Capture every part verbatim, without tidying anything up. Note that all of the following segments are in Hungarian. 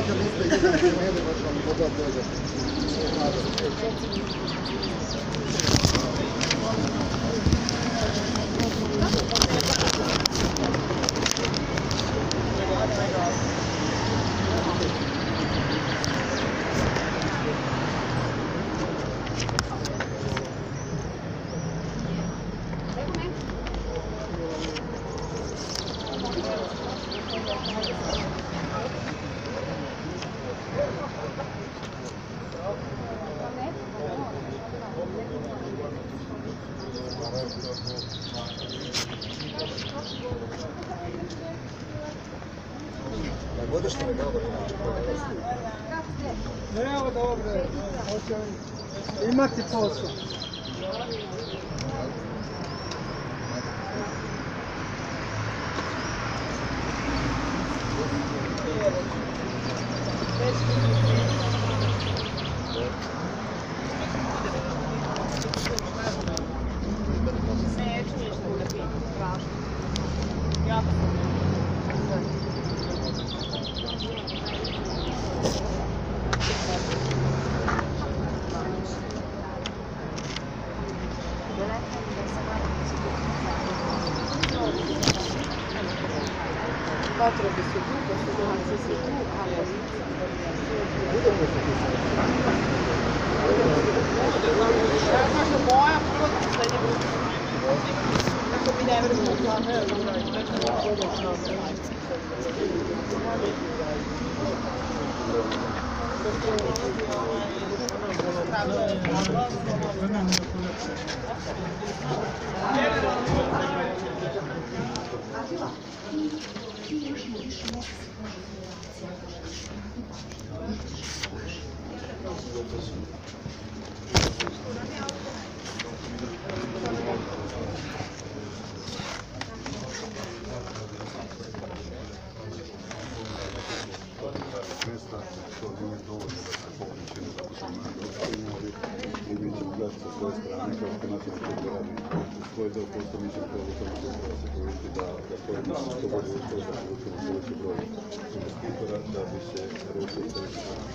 kad niste jedini primjeri, baš vam dobro dođe. Budeš li mi dobro inače pogledati? Evo dobro, imati posao. Neću ništa da pitam, strašno. Jako sam. Potrebe su tu, poslodavci su tu, a policija ja znaš da moja prvo da srednje grupe. Tako mi ne vrlo mjesta što nije dovoljno da se pokući nezaposleno na gospodinu i mi ćemo gledati sa svoje strane kao što nacionalno to radi u svoj deo posla mi ćemo kao lokalna samouprava se provjeriti da stvorimo što bolje uslove da povučemo što veći broj investitora da bi se rešio sve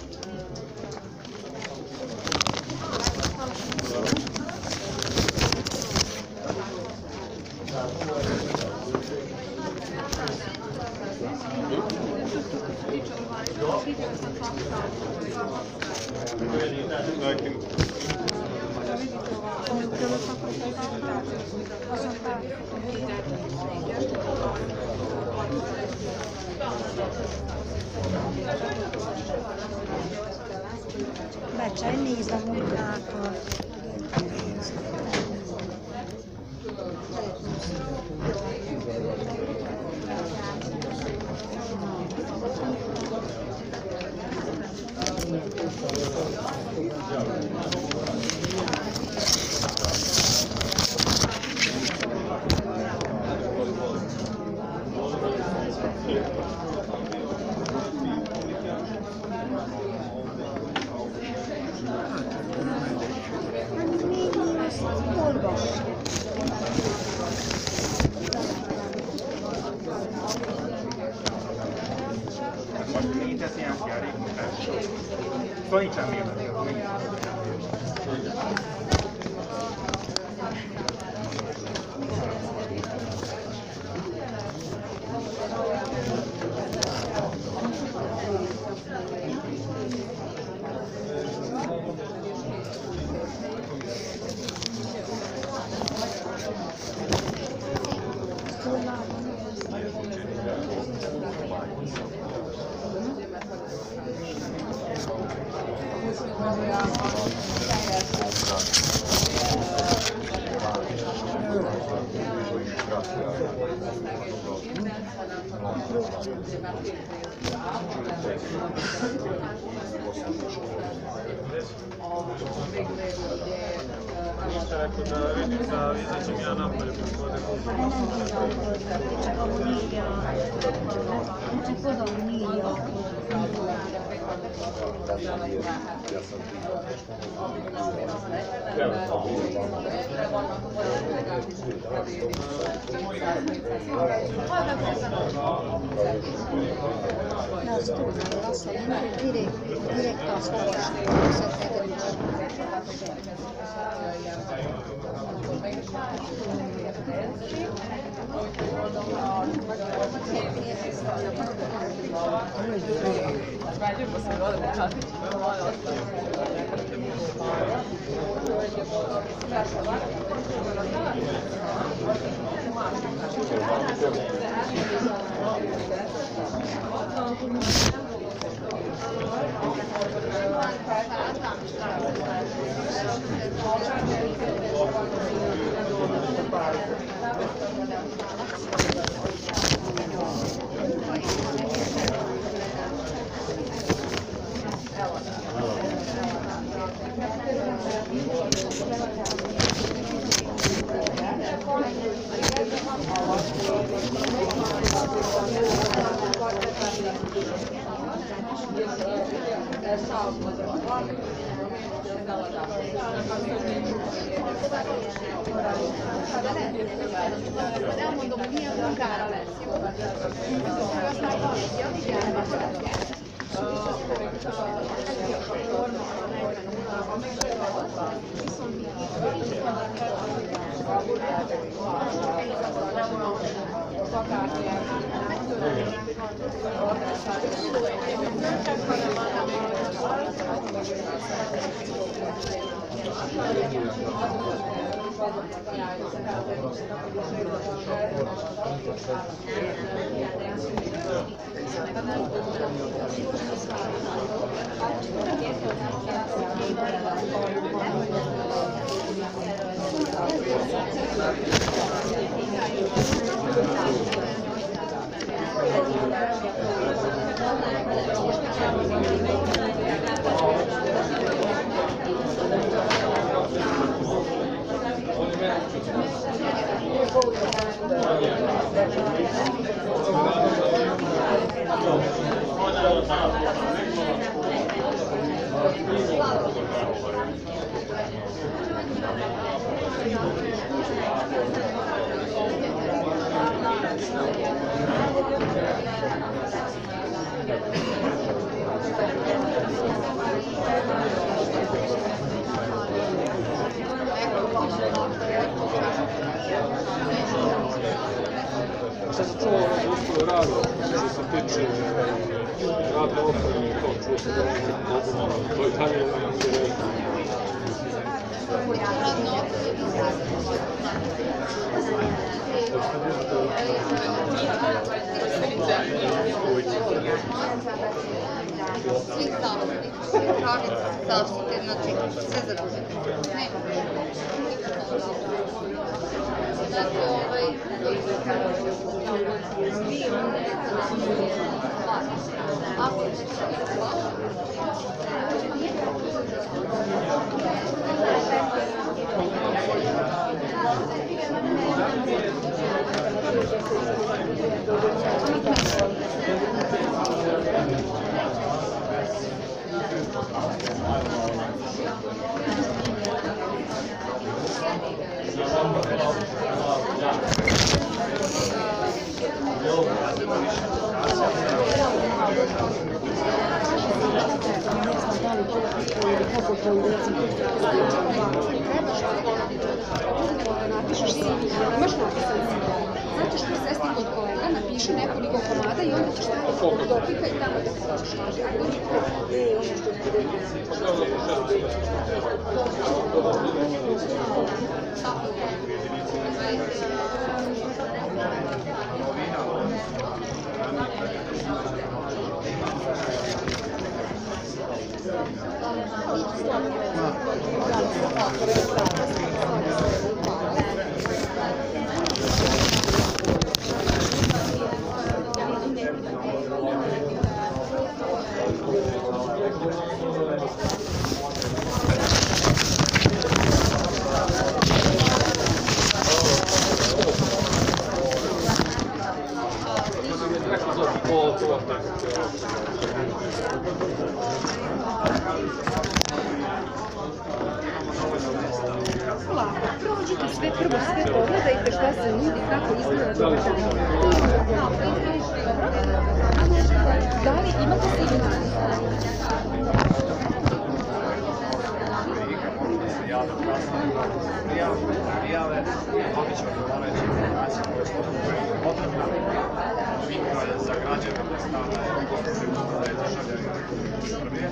Beh, c'è il nido allungato. Soničan mi je. Ništa rekao da vidim da izađem ja napolje po vode. C'è cosa un miglio. Ja sam Na studiju Vaselina direktor Slovačke Elmondom, hogy milyen munkára lesz, jó? Aztán valami, Šta se čuo ono uskoro rado, što se tiče radne opreme i to, čuo se da je to i dalje interesno. Svih zaštite, pravica zaštite, znači sve zadužene. Ne, zato ovaj... Ako je napišeš si, imaš napisan si. Sad ćeš presesti kod kolega, napiši nekoliko komada i onda ćeš tako dopika i tamo da hoćeš. Oh, sve prvo sve pogledajte šta se nudi, kako izgleda događaj. Da li imate signal? Prijave, dobit ćemo odgovarajuće informacije koje su potrebne. Vinka je za građane od strane da je državljani Srbije.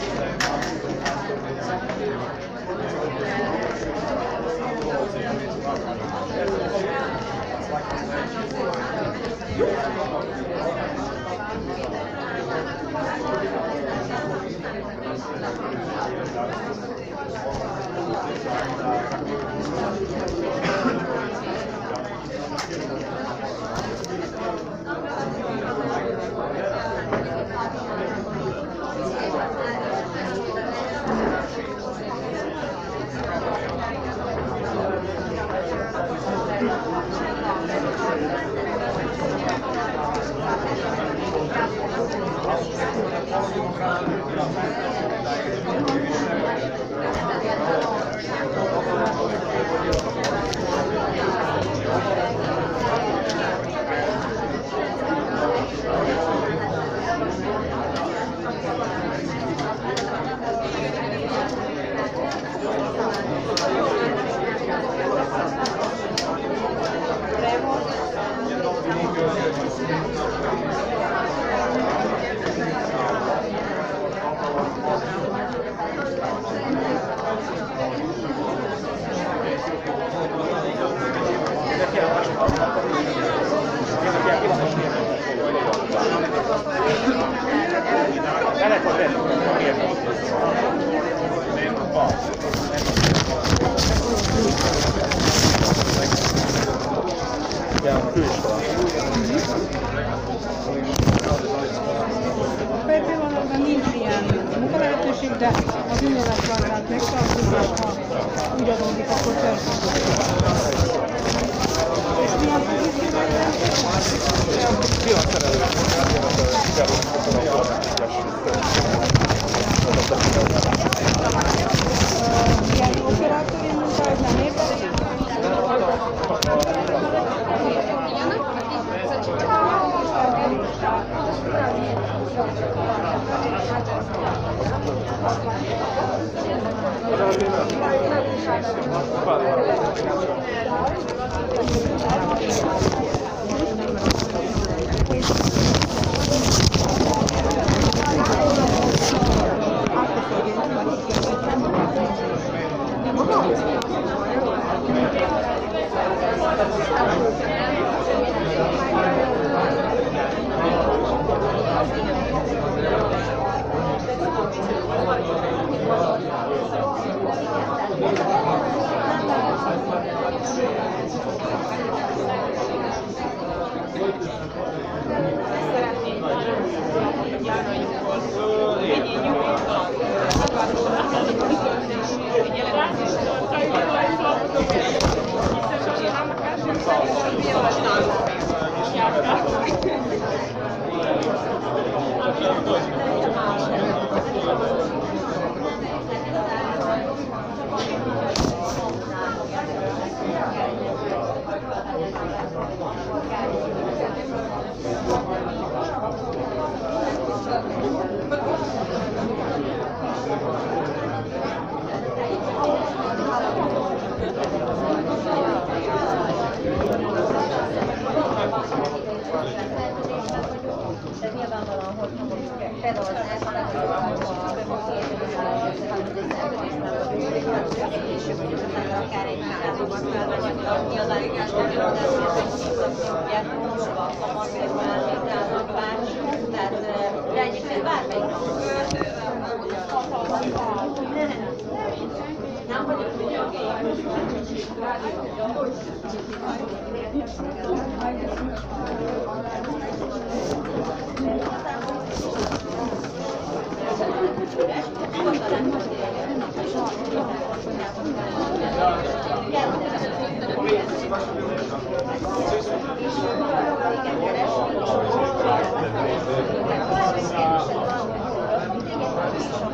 To je bilo na Nimbrijan. Mogu da rečeš da odinjela kvadrat, nešto odinjela uljadom i kako čerstvo. Ja operator je montažna neba.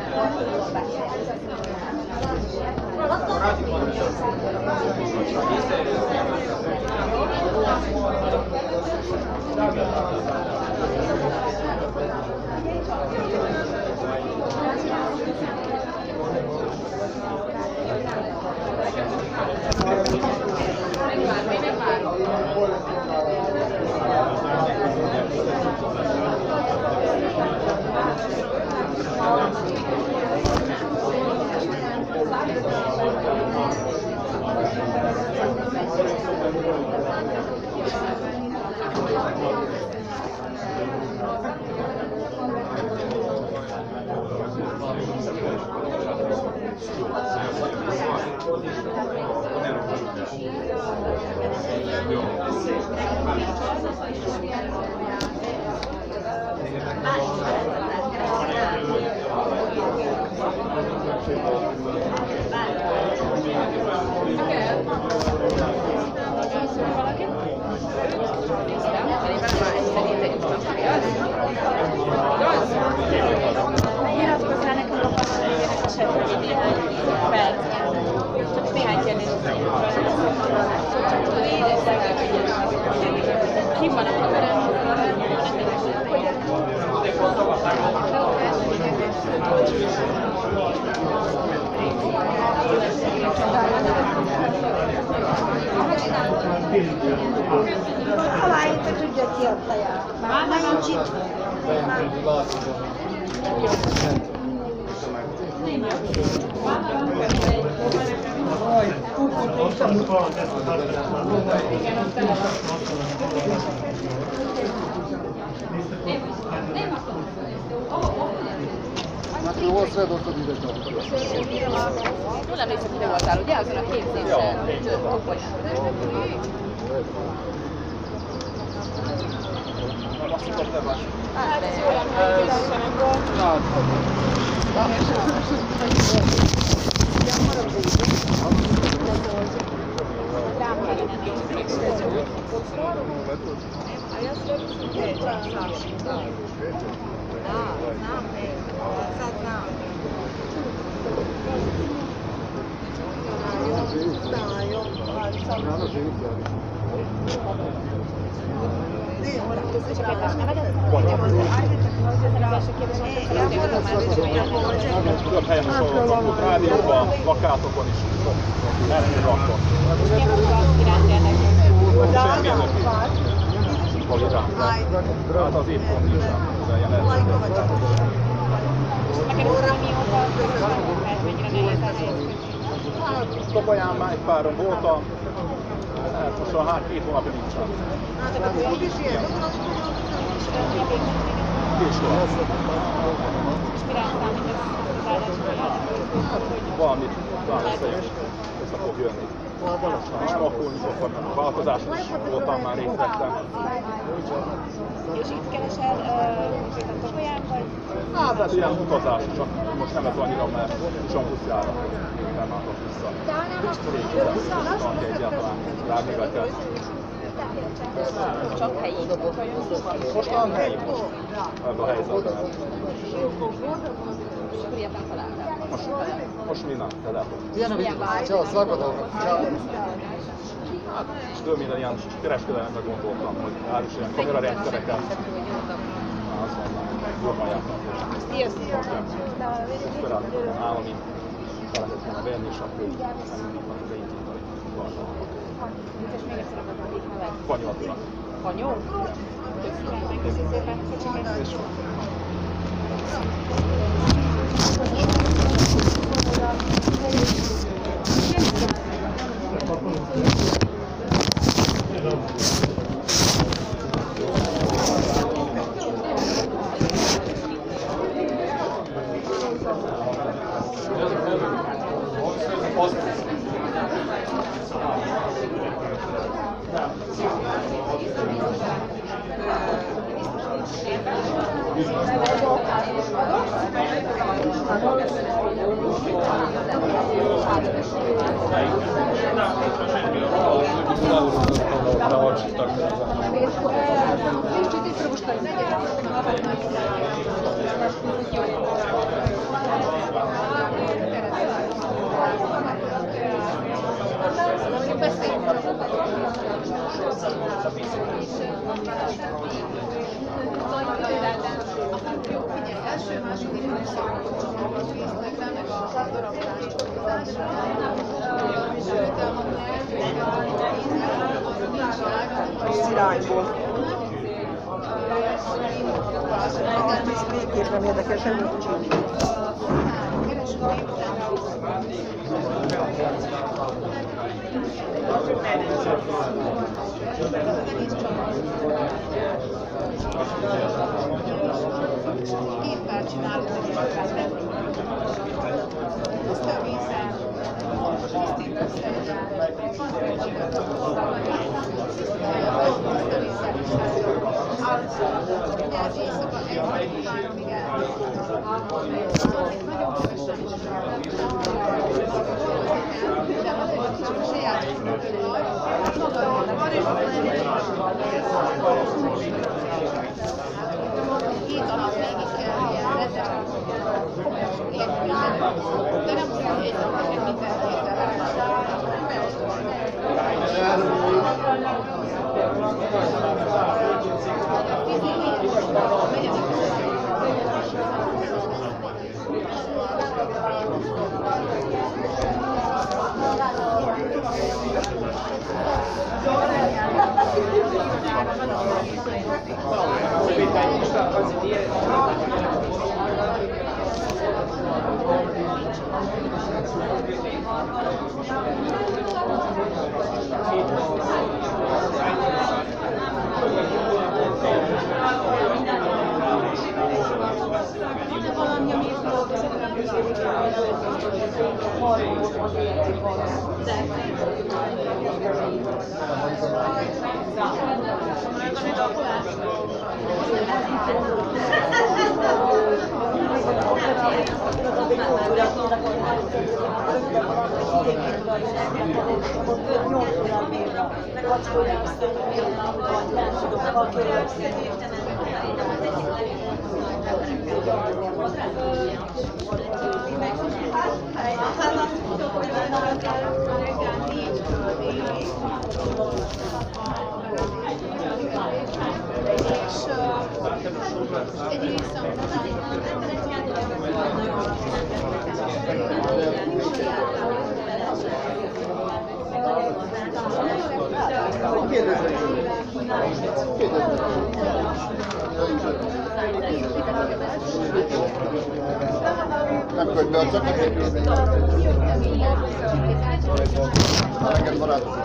Radimo. Iratkozzál nekem a passzoljának a csetre néhány percben. Csak néhány kérdést. Ki van a kamerán? Talán te tudja ki a taját. Már nincs itt. Hol sve dosta videti? Jól emlékszem, hogy te voltál, ugye? Azon a képzésen. Hát ez olyan, hogy kilencenek volt. A ja sve ne znam. Da, znam, sad znam. Znaju, ali sad... Rano živi stvari. Ne, moram to se pravati. Több helyen is hallottam, rádióban, plakátokon is. Erre rakott. Semmilyen vagy rá. Hát az éppont is rá. Ilyen lehet. Hát Topaján már egy páron voltam. Hát most a hát két hónapja nincsen. Később. Valamit talán össze is össze fog jönni. Ha nem, akkor mikor fognak a változások is voltam, már részt vettem. És itt keresel konkrétan Topolyán, vagy? Hát, hát ilyen utazás, csak most nem lett annyira, mert Csonkuszjára nem álltok vissza. Régi van ki egyáltalán, Rádnévettel. Csak helyi. Most van helyi most, ebben a helyzetben. És akkor ilyetlen találtál. Most, most mi nem, te látok. Ciao, svako dobro. Hát, és több minden ilyen kereskedelemre gondoltam, hogy árus ilyen kamerarendszereket. Azt mondom, jobban jártam. Ezt állami szeretett volna venni, és akkor elindítottak az beindítani. És még egyszer a magadék neve. Fanyi Attila. Fanyó? Köszönöm, köszi szépen, kicsit. irányból. Végképpen érdekes, hogy mit csinálni. Képpel csinálunk, hogy ezt a vízzel tisztítani. éjszaka egy-háromig el. Nagyon kevesen is de azért egy kicsit sajátos működő nagy. Maga van és aztán két alap végig kell ilyen rendesen érteni. De nem úgy, hogy egy napot egy minden héttel. Valami, ami Nem könyvbe a csak a képződik. Engem barátom.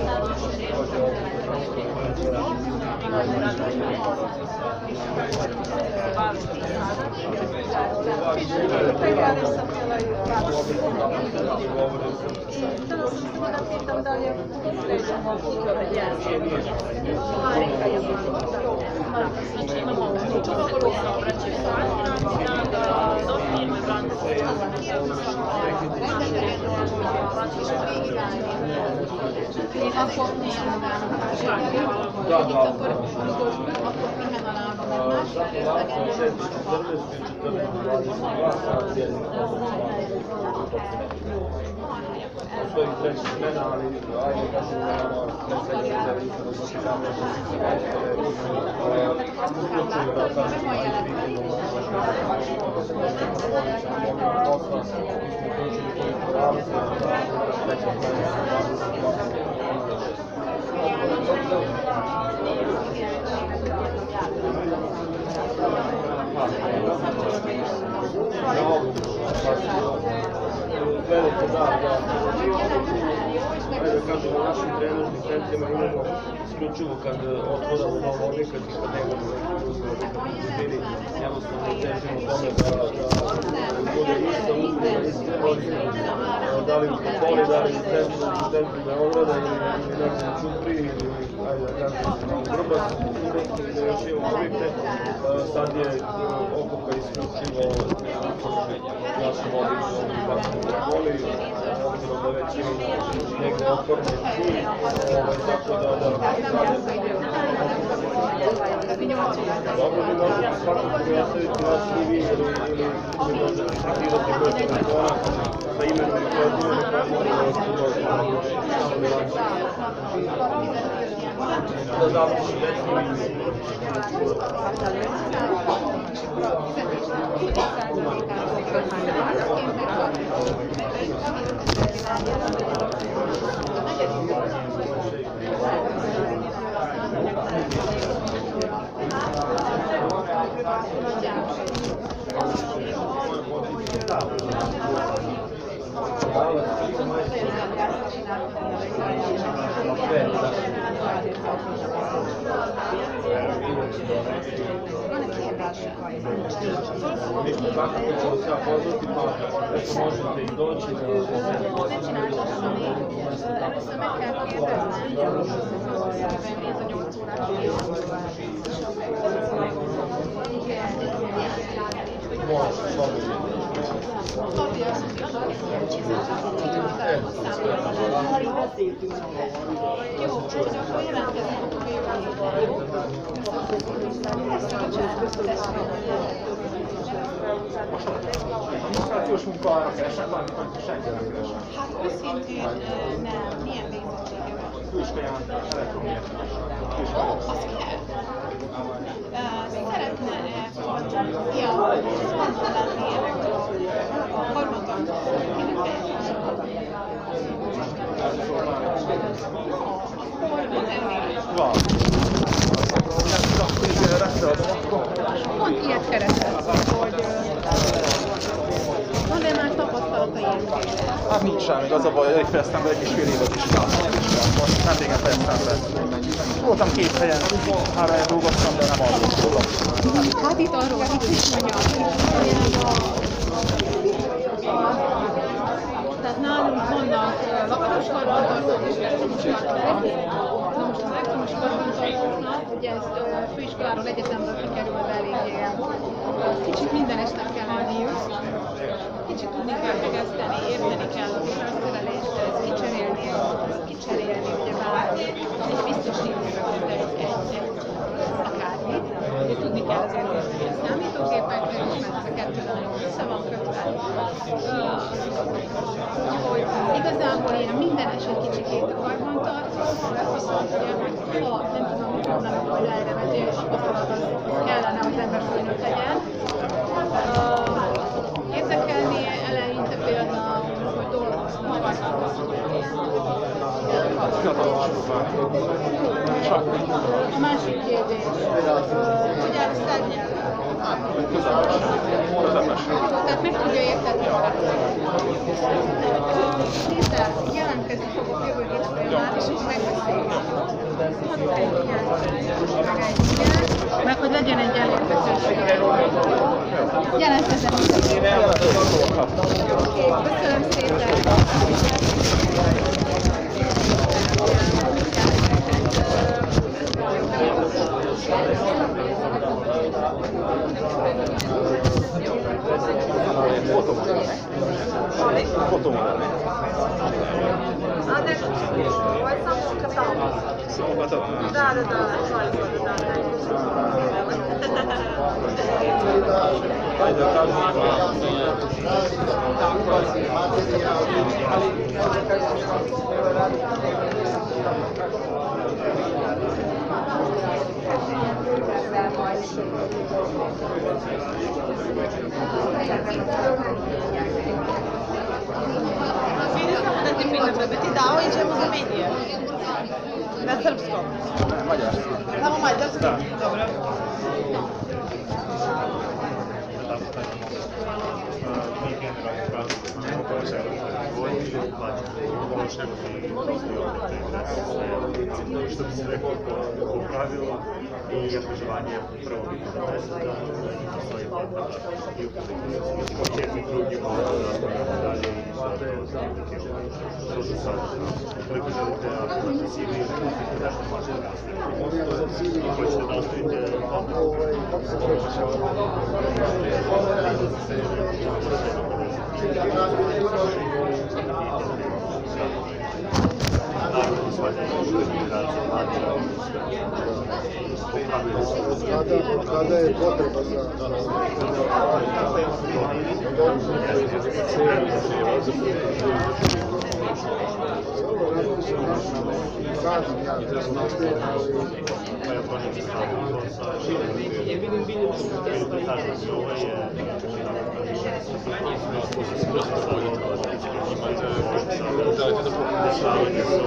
Én akkor nézem magának a zsebben, akkor akkor pihen a lábam, Postoji treći smena, ali ajde da se nama predsjednik veliki dar da ajde kažem u našim trenerskim centrima imamo isključivo kad otvoramo novo objekat i kad nemamo bili jednostavno težimo tome da bude ista usluga, isti korisnik, da li u Topoli, da li u centru, u centru Beograda ili nekom Ćupri ili ajde da kažem u Vrbasu, da još imamo objekte, sad je Okoka isključivo našim objektom u Bačkom Topoli, obzirom da već imamo negde otvorne svi, tako da da... Dobro, mi možemo svakako nastaviti naš T V ili mi možete sekirati broj telefona sa imenom i prezimenom pa možemo da završi Van egy kérdés. Ništa, svakako ću vas ja pozvati, pa eto možete i doći na može, slobodno. Adminisztrációs munka arra keresek, valamit, amit senki nem keres. Hát őszintén nem, milyen végzettsége van? Külsőjelentős, elektromértés. Az kell. Szeretne-e ilyen szponzor lenni ennek a karbantartókinek Van. Nem tudom, hogy összeadom akkor. Pont ilyet keresett, hogy van, de már tapasztalata ilyenféle. Hát nincs semmi, az a baj, hogy fejeztem be egy kis fél évet is. Most nem régen fejeztem be. Voltam két helyen, három helyen dolgoztam, de nem arról szólok. Hát itt arról, hogy itt is mondja, tehát nálunk vannak lakatos karbantartók és elektromos karbantartók. Na most az elektromos karbantartóknak, ugye ezt főiskoláról, egyetemről kikerülve eléggé kicsit mindenesnek kell lenniük. Kicsit tudni kell kezdeni, érteni kell a villanyszerelést, ezt kicserélni, kicserélni, ugye már egy biztosítóra, egy, egy akármit. Ugye tudni kell azért érteni a számítógépekre is, mert ez a kettő nagyon össze van kötve. Úgyhogy igazából ilyen mindenes egy kicsikét a karbantartó, viszont ugye, ha nem tudom, hogy nem a lerevetés, az kellene, hogy az ember fölnőtt legyen. Érdekelni eleinte például, hogy dolgozni magasról. A másik kérdés, hogy áll a szárnyel? Tehát meg tudja érteni magát. Nézzel, jelentkezni fogok jövő hétfőn már, és így megbeszéljük. Hadd egy meg hogy legyen egy elérhetőség. Jelentkezem is. Köszönöm szépen. Fotomodell. А, да, вот сам катал. Да, да, да, da bi ti dao i ćemo za medije. Na srpskom. Mađarski. Samo mađarski? Da. Dobro. Mi generalno pravimo povećaju razvojni, ono što bi postoji ovdje što bi se rekao po pravilu i obrazovanje prvo bitno do deseta, postoji potpada i ukoliko jedni drugi mogu da dalje i sve to su sad. Ukoliko želite da si vi pustite nešto možete i hoćete da ostavite Kada je potreba za kažem ja ovo je imate dešavanje sa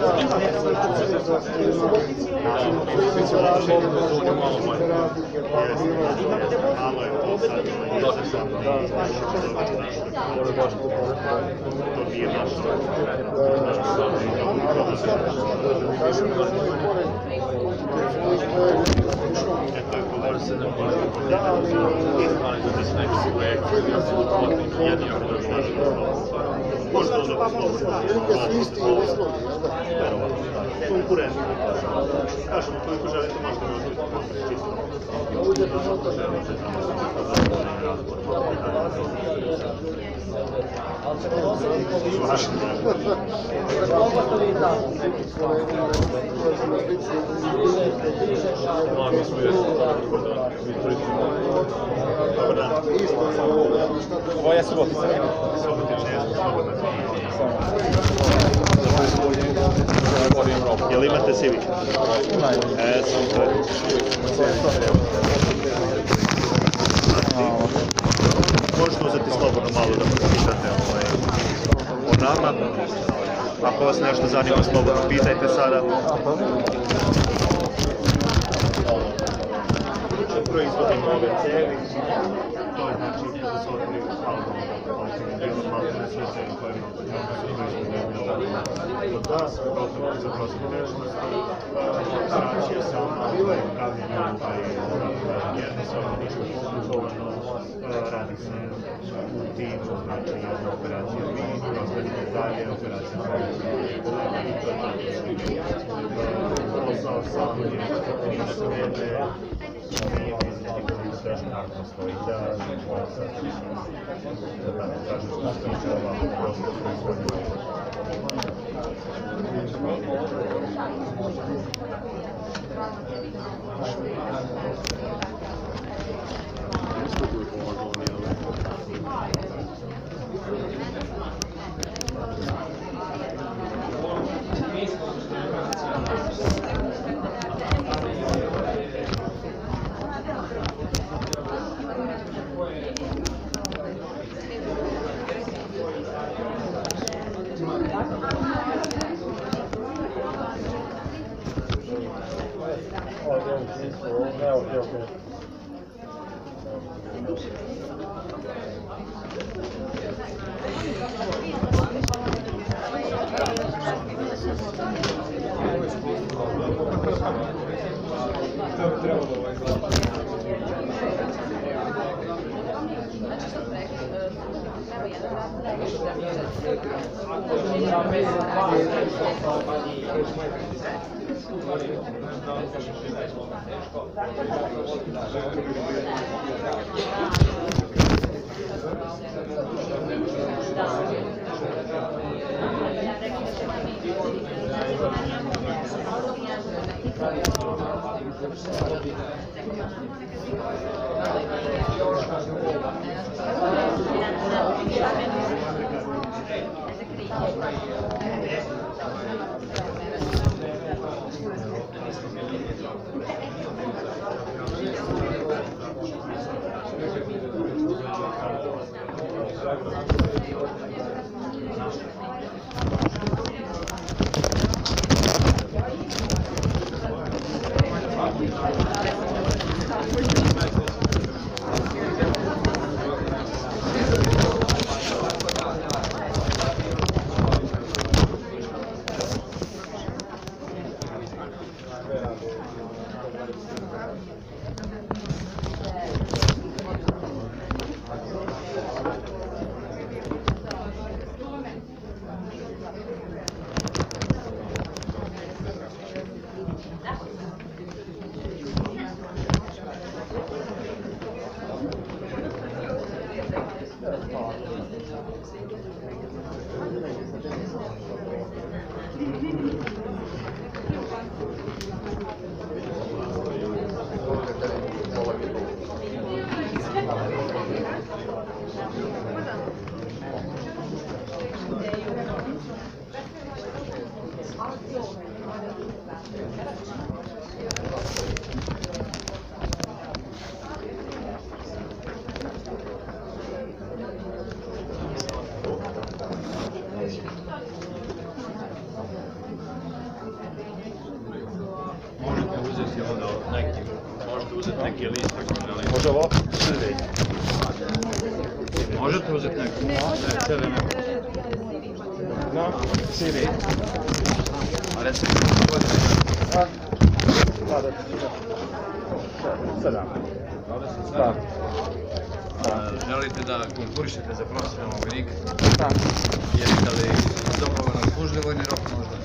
malo manje. Malo je to sad, to nije naša stvar. Eto je kolega se ne može da se neki projekt jedni ako da može možda onda poslovno konkurentno kažemo koliko želite možda ne odbiti kontakt čisto ako želite mi smo jesli dobar dan. Ovo je Subotica. Subotica, jesmo Subotica. Jel imate Civic? E, super. Možete uzeti slobodno malo da pročitate o nama. Ako vas nešto zanima, slobodno pitajte sada. Proizvodimo ove cevi, to je znači kada se otvori automobila, malo ne sve cevi koje se proizvodimo od nas, gotovo za prostor težnosti, operacija sama, pravljenje ruka i jednostavno ništa komplikovano, radi se u timu, znači jedna operacija mi, ostavimo dalje, operacija posao sam je na smene, nije fizički strašno naravno stoji da da tako kažem što se tiče ovako prosto proizvodnje. ili tako dalje. Može ovo? Sredi. Možete uzeti neku? Ne, sebe ne. No, siri. A recimo, godinu. A? Da, da. Sedam. Da. Da. Želite da konkurišete za profesionalnog vojnika? Da. Jeste li dobrovoljno služili vojni rok možda?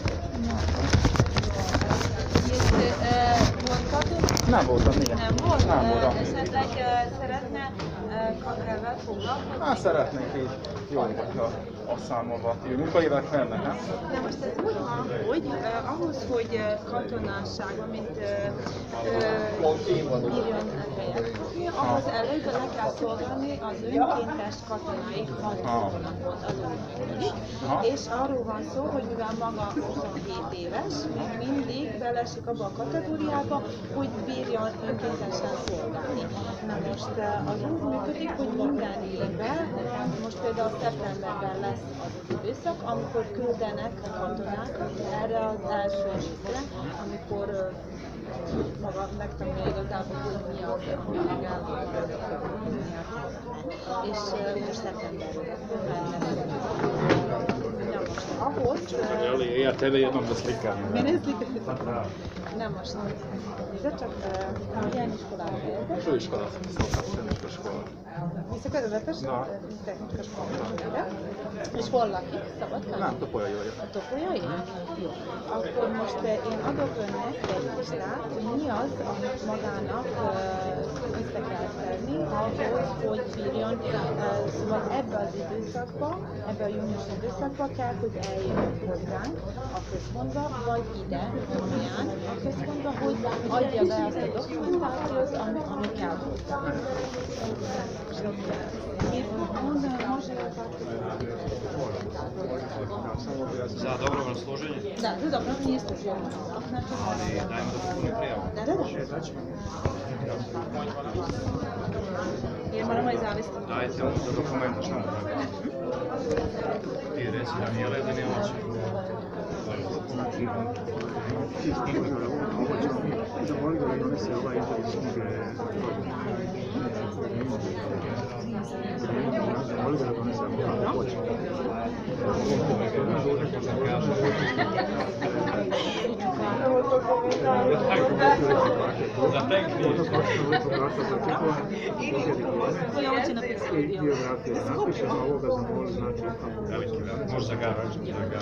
Nem voltam, igen. Nem volt? Nem voltam. Esetleg szeretne ezzel foglalkozni? Hát szeretnék így jó, hogyha azt számolva jó munkaévek lennek, nem? De most ez úgy van, hogy uh, ahhoz, hogy uh, katonásságban, mint uh, uh, írjon helyet kapni, ahhoz előbb le kell szolgálni az önkéntes katonai hat hónapot az új. És arról van szó, hogy mivel maga huszonhét éves, még mindig belesik abba a kategóriába, hogy bírjon önkéntesen szolgálni. Na most uh, az úgy működik, hogy minden évben, most például szeptemberben lesz az az időszak, amikor küldenek a katonákat erre az első részre, amikor uh, maga megtanulja igazából, hogy mi az, ami elvállalja. És uh, most szeptemberben lesz. Ahhoz... Uh, ja tebe jednom da slikam. Mene slikam? Nem most. De csak milyen iskolában helyezett? Főiskola, Szolgáltatásra iskola. Visszakövetőletes? Na. Technikai iskola. És hol lakik? Szabadkán? Nem, Topolyai vagyok. A Topolyai? Jó. Akkor most én adok önnek egy listát, hogy mi az, amit magának vissza kell tenni, ahhoz, hogy bírjon. Szóval ebbe az időszakba, ebbe a június időszakba kell, hogy eljön hozzánk a központba, vagy ide, Topolyán, a központba, hogy adja be azt a dokumentációt, ami, ami kell hozzá. Za dobrovoljno služenje? Da, za dobrovoljno nije služio. Ali dajmo da popuni prijavu. Da, da, da. Jer moramo i zavesti. Dajte onda dokumenta što mu treba. Ti reci da nije leda, nije moći. Zamoli ga da donese ovaj izvod iz knjige. Zamoli ga da donese ovaj hoće. Za te knjige. I biografije napišemo, ovoga zamoli znači. Možda ga rađem, da ga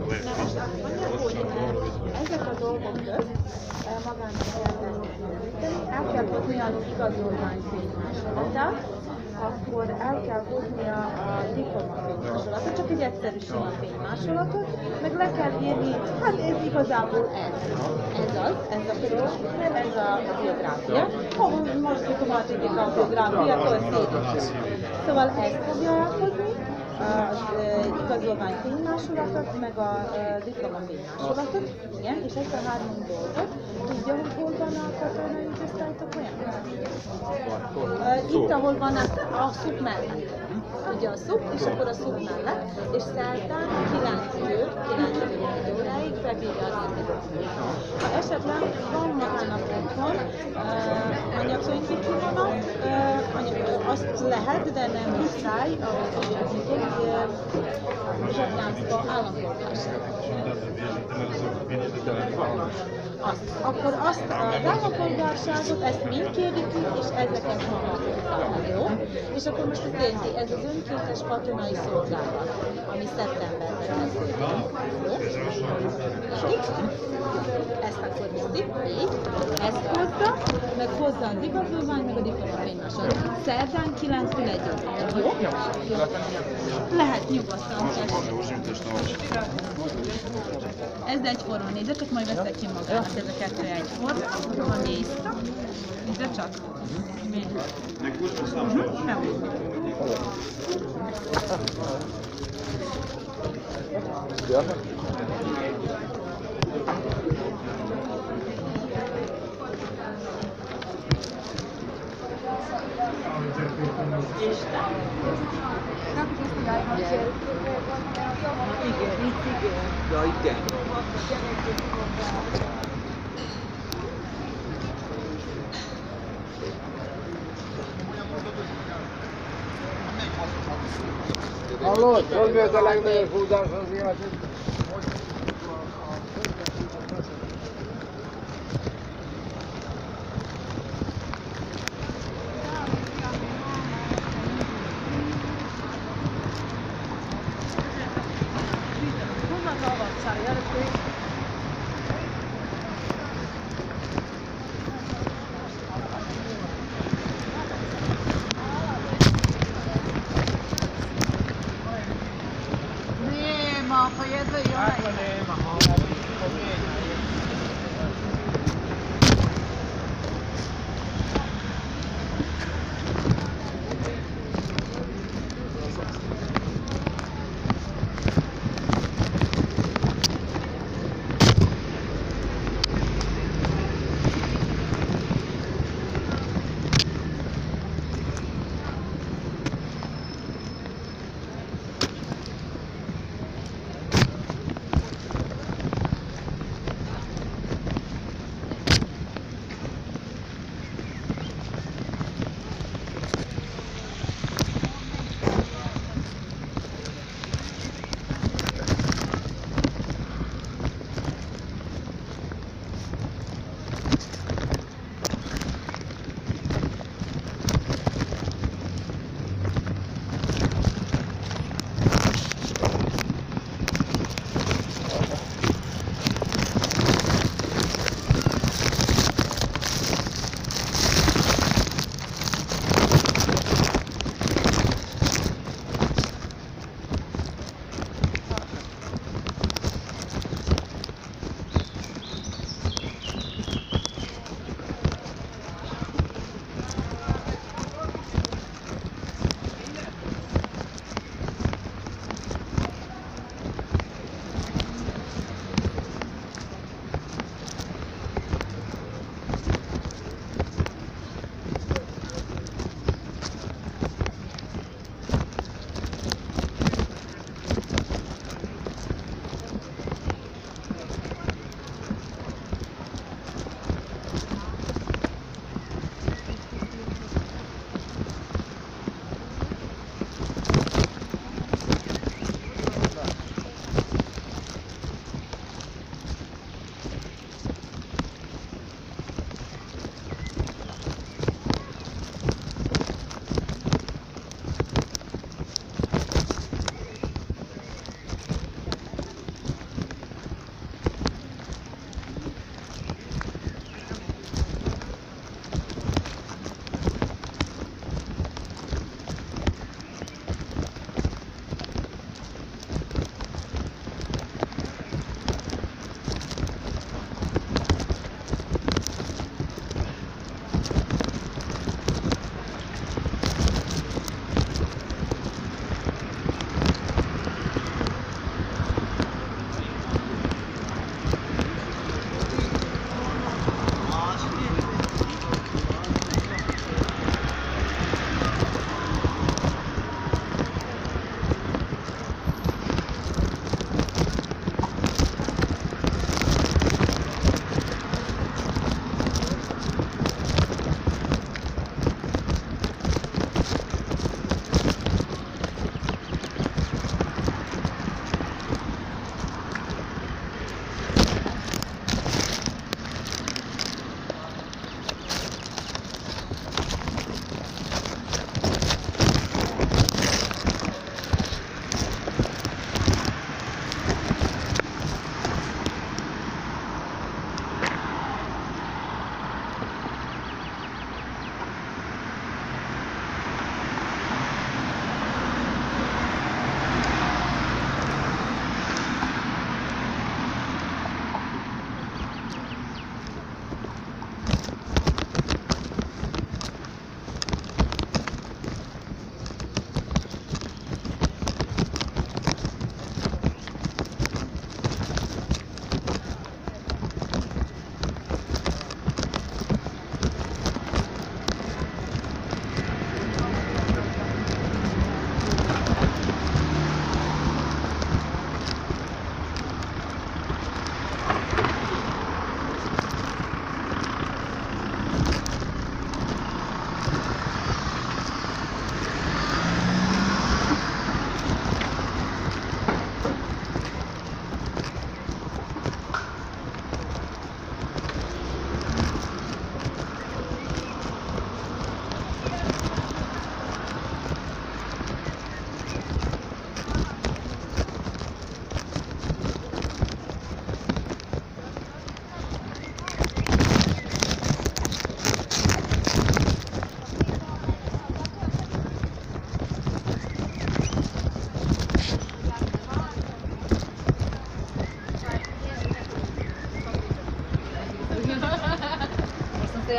Ezek a dolgok közt magának el kell hozni az igazolványfénymásolatát, akkor el kell hoznia a diplomafénymásolatot, csak egy egyszerűségi fénymásolatot, meg le kell írni, hát ez igazából ez. Ez az, ez a közös, ez a biográfia. Ahol most diplomatik a biográfia, akkor szépen. Szóval ezt fogja elhozni, az igazolvány fénymásolatot, meg a diploma fénymásolatot, igen, és ezt a három dolgot tudja, hogy hol van a katonai osztálytok olyan? Itt, ahol van a, a szup mellett. Ugye a szup, és akkor a szup mellett, és szerdán kilenc-től kilenc óráig bebírja az időt. Ha esetleg van magának otthon uh, anyagkönyvi kivonat, uh, azt lehet, de nem muszáj, ahogy zsebláncba állampolgárság. Azt. Akkor azt az állampolgárságot, ezt mind kérik ki, és ezeket maga. Jó? És akkor most ez érti, ez az önkéntes katonai szolgálat, ami szeptemberben lesz. Jó? Ezt akkor viszi, így, ezt hozza, meg hozza az igazolvány, meg a diplomafénymásolat. Szerdán kilenc-től egy óra. Jó? Jó? Lehet nyugodtan. Ez egyforma nézze, csak majd veszek ki magának, ez a kettő egyforma, a nézta. Nézze csak. Ja, igen. Hallod, hogy mi az a legnagyobb húzás az életed? Ma, ha jedzę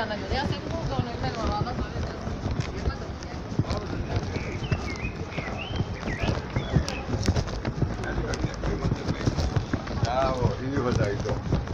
nagyon élték, gondolni, hogy megvan a nap. Bravo, io dai do.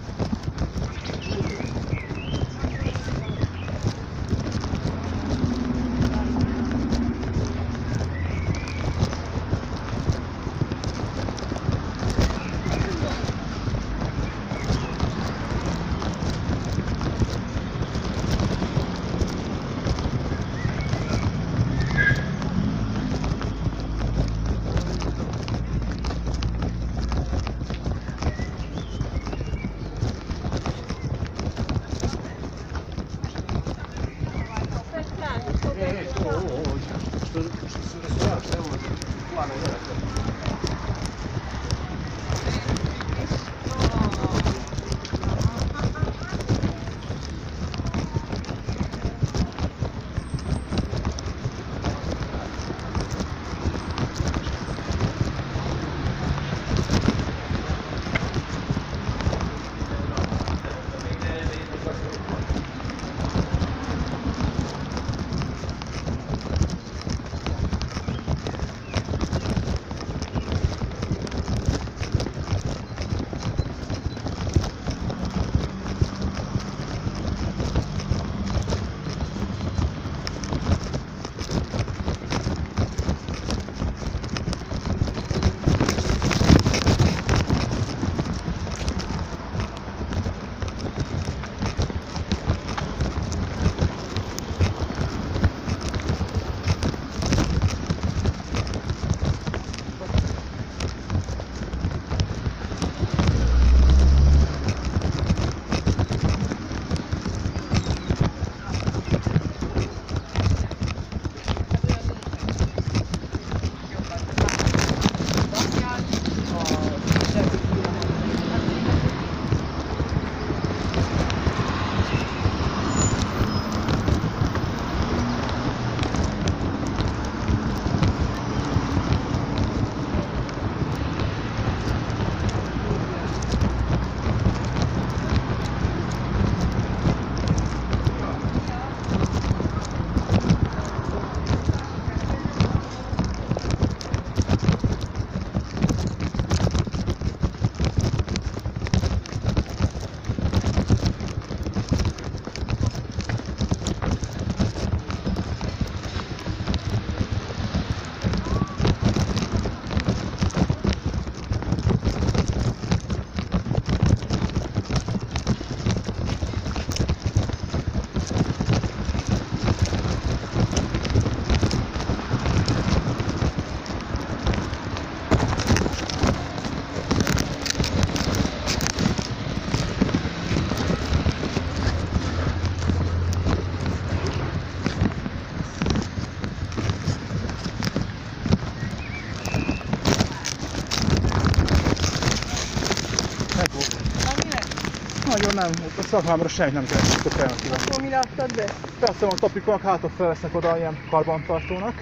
Nagyon nem, a szakmámra semmit nem keresett a felnökivel. Akkor mire adtad be? Persze van tapikon, hátra fel lesznek oda ilyen karbantartónak.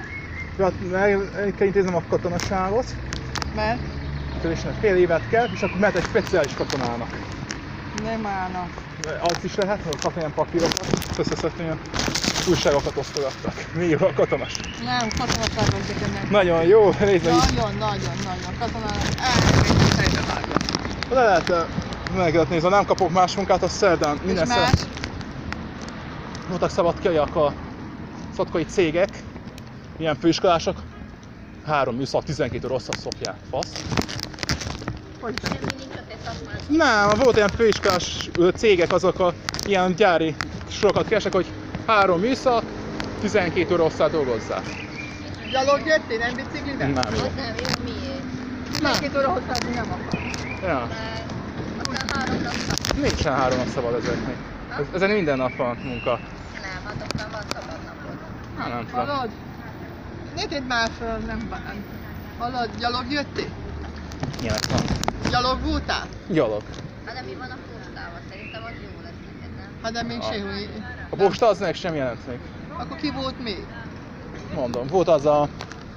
El kell intéznem a katonaságot. Mert? Törésnek fél évet kell, és akkor mehet egy speciális katonának. Nem állnak. Az is lehet, hogy kap ilyen papírokat, összeszedni ilyen újságokat osztogattak. Mi jó a katonas? Nem, katonaságban gyereknek. Nagyon jó, nézd meg itt. Nagyon, nagyon, nagyon. Katonának elmegyek fejbe vágja. Le lehet meg lehet nézni, ha nem kapok más munkát, az szerdán minden És más? Voltak szabadkaiak a szotkai cégek, ilyen főiskolások, három műszak, tizenkét óra rosszat szopják. Fasz. Hogy? Nem, volt ilyen főiskolás cégek, azok a ilyen gyári sorokat keresek, hogy három műszak, tizenkét óra rosszat dolgozzák. Gyalog jöttél, nem biciklivel? Nem jó. Az nem jó, miért? tizenkét óra hosszát nem akar. Ja. Aztán három nap. Nincsen három nap szabad ezeknek. Ez, ezen minden nap van munka. Nem, hát aztán van szabad napod. Hát nem tudom. Hallod? Ne tedd már föl, nem bán. Hallod, gyalog jöttél? Ilyenek van. Gyalog voltál? Gyalog. Hát de mi van a postával? Szerintem az jó lesz neked, nem? Hát de még A- sehol. A posta az meg sem jelent még. Akkor ki volt még? Mondom, volt az a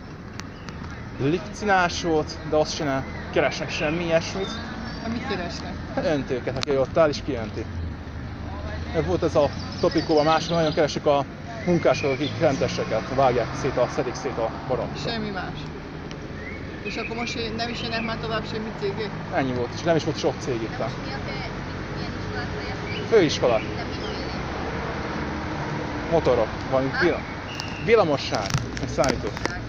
likcinás volt, de azt se ne keresnek semmi ilyesmit. Hát mit keresnek? Öntőket, aki ott áll és kiönti. Volt ez a topikóban mások, nagyon keresik a munkásokat, akik renteseket vágják szét, a, szedik szét a baromot. Semmi más. És akkor most nem is jönnek már tovább semmi cégek? Ennyi volt, és nem is volt sok cég itt. Főiskola. Motorok, valami villam. Villamosság, meg szállító.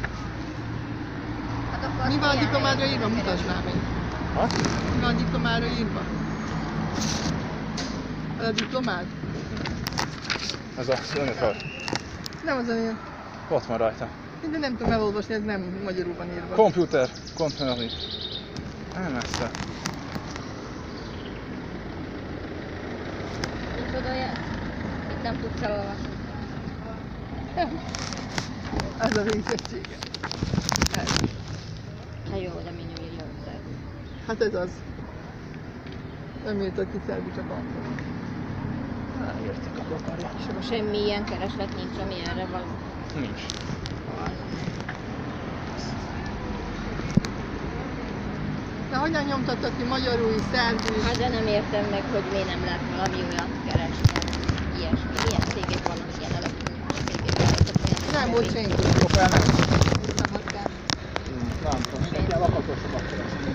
Mi van a diplomádra írva? Mutasd már meg. Ha? Mi van a diplomádra írva? Ez a diplomád? Ez a önéletrajz. Nem az olyan. Ott van rajta. De nem tudom elolvasni, ez nem magyarul van írva. Computer, controlling. Nem messze. Tudod olyat? Itt nem tudsz elolvasni. Ez a végzettsége. Ez. Hát jó, de mi nem írja össze. Hát ez az. Nem írtad ki szerbi, csak angol. Értik a akarják. És akkor semmi ilyen kereslet nincs, ami erre van. Nincs. De hogyan nyomtattad ki magyarul, szerbül? Hát de nem értem meg, hogy miért nem lehet valami olyat keresni. Ilyesmi. Milyen cégek vannak, ilyen elektronikus cégek vannak. Nem volt senki. Kopál nem. Nem kell. Nem tudom, mindenki a lakatosokat keresni.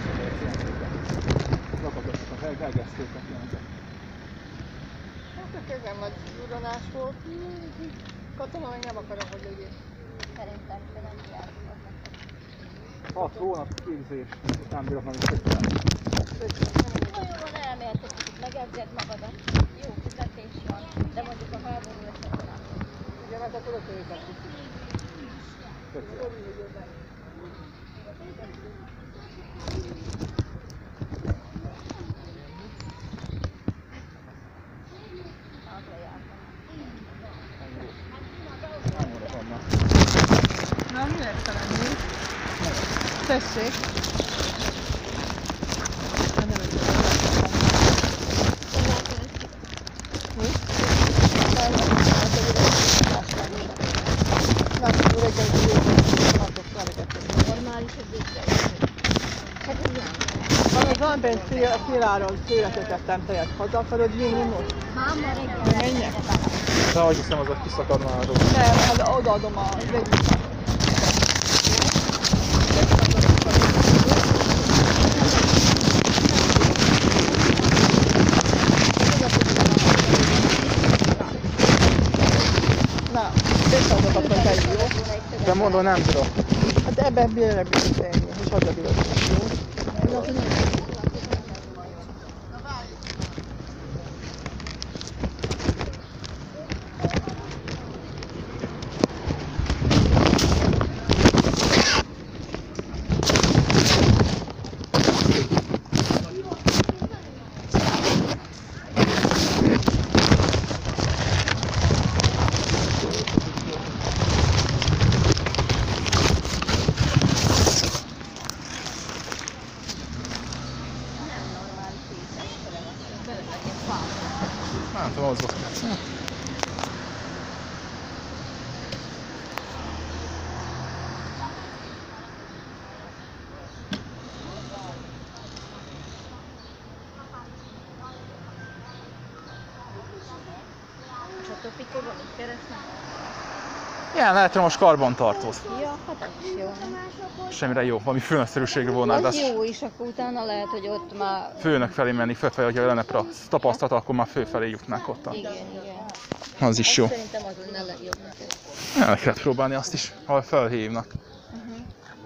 Lakatosokat, elgesztőket ilyeneket. Hát a kezem nagy duranás volt. Katona meg nem akarom, hogy legyél. Szerintem te nem jársz. hat hónap képzés, nem bírok meg kötni. Jó, van, elmehet egy kicsit, megedzed magadat. Jó fizetés van, de mondjuk a háború esetben. Igen, mert akkor ott őket Na, mi lesz lenni? Tessék! Hát nem ez Normális a végzés. Hát ez nem. Van az Antén Sziláron széletetettem tejet haza, akarod vinni most? Máma reggel. Menjek? De ahogy hiszem, az a kiszakadna a dolog. Nem, hát odaadom a vegyet. Na, beszélnek akkor egy jó. De mondom, nem tudok. Hát ebben bírek beszélni, és hazabírok. Jó? Nem tudom, az volt. És a topikóban mit keresnek? Ilyen elektromos karbantartót. Ja, hát az is jó. Semmire jó, valami főnökszerűségre volna, de Az az jó is, akkor utána lehet, hogy ott már... főnök felé menni, fölfelé, hogyha lenne pra tapasztalat, akkor már főfelé jutnánk ott. Igen, igen. Az is jó. Azt szerintem az lenne a legjobb neked. El lehet próbálni azt is, ha felhívnak. Uh-huh.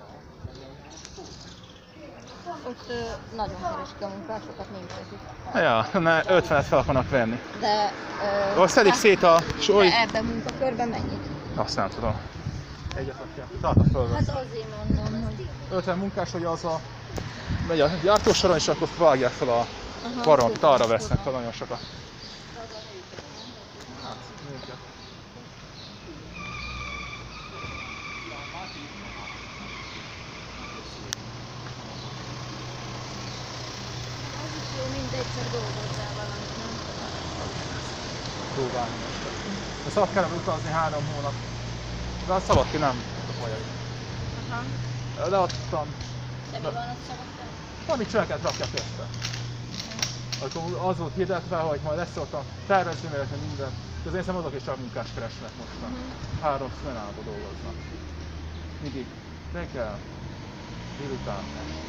Ott ö, nagyon keresik a munkásokat, nincs ez. Ja, ne, ötvenet fel akarnak venni. De... Ö, Azt szedik szét a... De ebben munkakörben mennyit? Azt nem tudom. Egyet adja. Tartod fölvesz. Hát azért mondom, hogy... ötven munkás, hogy az a... megy a gyártósoron, és akkor vágják fel a baromot, arra vesznek fel nagyon sokat. Hát, minket. Az is jó, mindegyszer dolgozzál valamit, nem? Próbálni most. De szabad kellene utazni három hónap. De a szabad ki nem tudok magyar. Aha. De adtam. De mi van a szabadság? Valami csöveket rakják össze. akkor az volt hirdetve, hogy majd lesz ott a tervezőmérete minden. De az én szemben azok is csak munkást keresnek mostan. Három szmenába dolgoznak. Mindig reggel, délután.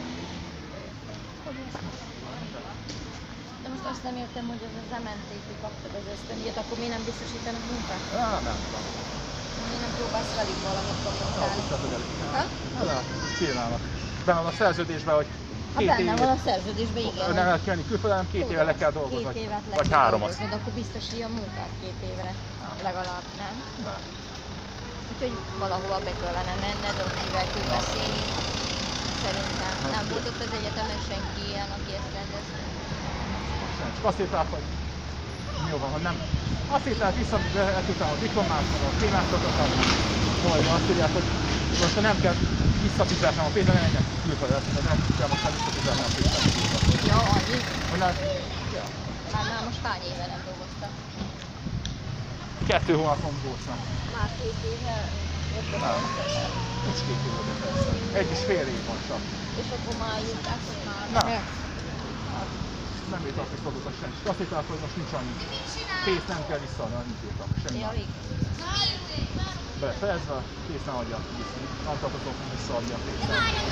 De most azt nem értem, hogy az az em en té-től kaptad az ösztöndíjat, akkor miért nem biztosítanak munkát? Á, nem tudom. Miért nem próbálsz velük valamit kommunikálni? Ha? Hát, csinálnak. Benne van a szerződésben, hogy Ha két benne év, van a szerződésben, igen. nem lehet kelni külföldön, hanem két éve le kell dolgozni. Két évet le Vagy kell háromat. dolgoznod, akkor biztosítja a munkát két évre. Legalább, nem? Nem. Úgyhogy valahova be kellene menned, ott mivel kell beszélni. Szerintem nem volt ott az egyetemen senki ilyen, aki ezt rendezte. Csak azt írták, hogy jó van, hogy nem. Azt írták vissza, hogy eltudtam a diplomát, meg a témátokat, majd azt írják, hogy most nem kell visszafizetnem a pénzt, nem menjek külföldre, de nem kell most már visszafizetnem a pénzt. Ja, annyi? Mondom, Ja. Már, már most hány éve nem dolgoztam? kettő hónapon dolgoztam. Már két éve? Nem. Nincs két éve befejeztem. Egy és fél év van csak. És akkor már írták, hogy már Nem. mehet? Nem írtak, hogy szolgozat sem. Azt írták, hogy most nincs annyi. Pénzt nem kell visszaadni, annyit írtak. Semmi. Ja, igen. Befejezve, készen adják vissza. Nem tartozok, hogy visszaadja a pénzt.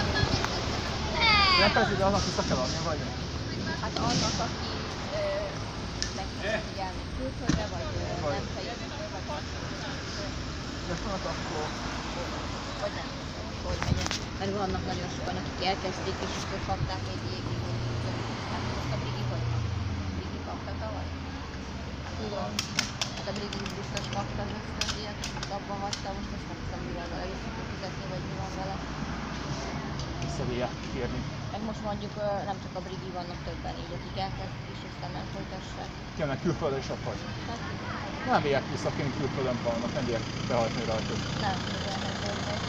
Nem persze, de annak vissza kell adni, vagy? Hát annak, aki ö, meg tudja figyelni külföldre, vagy ö, nem fejezi be, vagy De szóval akkor... vagy nem tudom, hogy megyen. Mert vannak nagyon sokan, akik elkezdték, és akkor kapták egy évig, hogy hát most a Brigi hogy van? Brigi kapta tavaly? Tudom. Hát a Brigi biztos kapta az ösztöndíjat, és abban hagyta, most azt nem tudom, mivel vele vissza tud fizetni, vagy mi van vele. Visszavélják kérni. Meg most mondjuk ö, nem csak a Brigi, vannak többen így, akik elkezdik, és aztán nem folytassák. Kérnek külföldre is abhagyni. Hát, Nem véljek vissza, akin külföldön vannak, nem véljek behajtani rajtuk. nem tudom, hogy történik.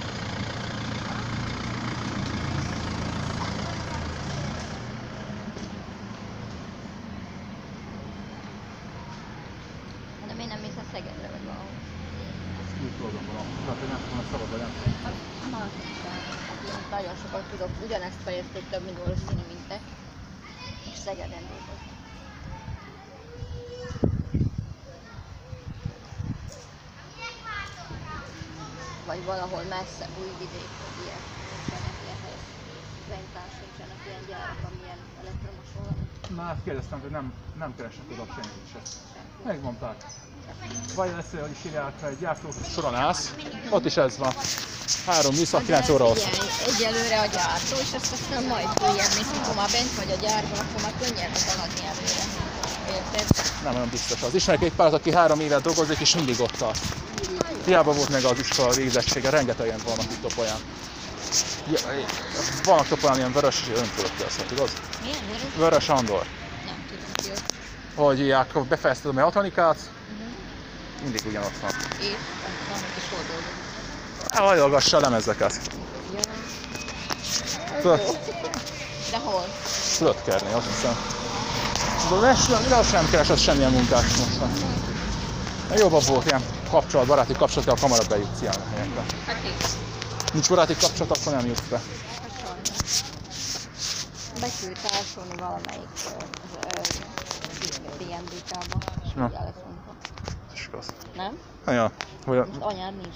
De miért nem mész a Szegedre vagy valahol? Külföldön van, tehát hogy nem tudom, szabad, vagy nem. Hát, mások sem. Hát én nagyon sokat tudok, ugyanezt fejezték több, mint valószínű, mint te. És Szegeden dolgozom. Vagy valahol messze, Újvidék, vagy ilyen, nincsenek ilyen helyek. Bentán sincsenek ilyen gyárak, amilyen elektromos valami. Na hát kérdeztem, hogy nem, nem keresnek oda senkit se. Megmondták. Vagy lesz, hogy is írják, egy gyártó soron állsz, ott is ez van. Három műszak, kilenc óra ott. Figyelj, egyelőre a gyártó, és ezt aztán majd följebb mész, amikor már bent vagy a gyárban, akkor már könnyebb haladni előre. Érted? Nem olyan biztos az. Ismerek egy párat, aki három évet dolgozik, és mindig ott tart. Hiába volt meg az iskola végzettsége, rengetegen vannak itt Topolyán. Ja, vannak Topolyán ilyen vörös, öntudott azt, tudod? Milyen vörös? Vörös Andor. Nem tudom ki ott. Hogy írják, hogy befejezted a mechatronikát, Uh-huh. mindig ugyanott van. És van, és hol dolgozik? Elhajolgassa a lemezeket. Ja. Tudod, De hol? Slötkernél, azt hiszem. De az sem keresett semmilyen munkást most. Jobban volt ilyen kapcsolat, baráti kapcsolat, a kamara bejutsz ilyen helyekre. Hát így. Nincs baráti kapcsolat, akkor nem jutsz be. Beküldtárson valamelyik bé em bé-kába, és Na. ugye lesz munka. És az. Nem? Ja, hogy a... Most anyád nincs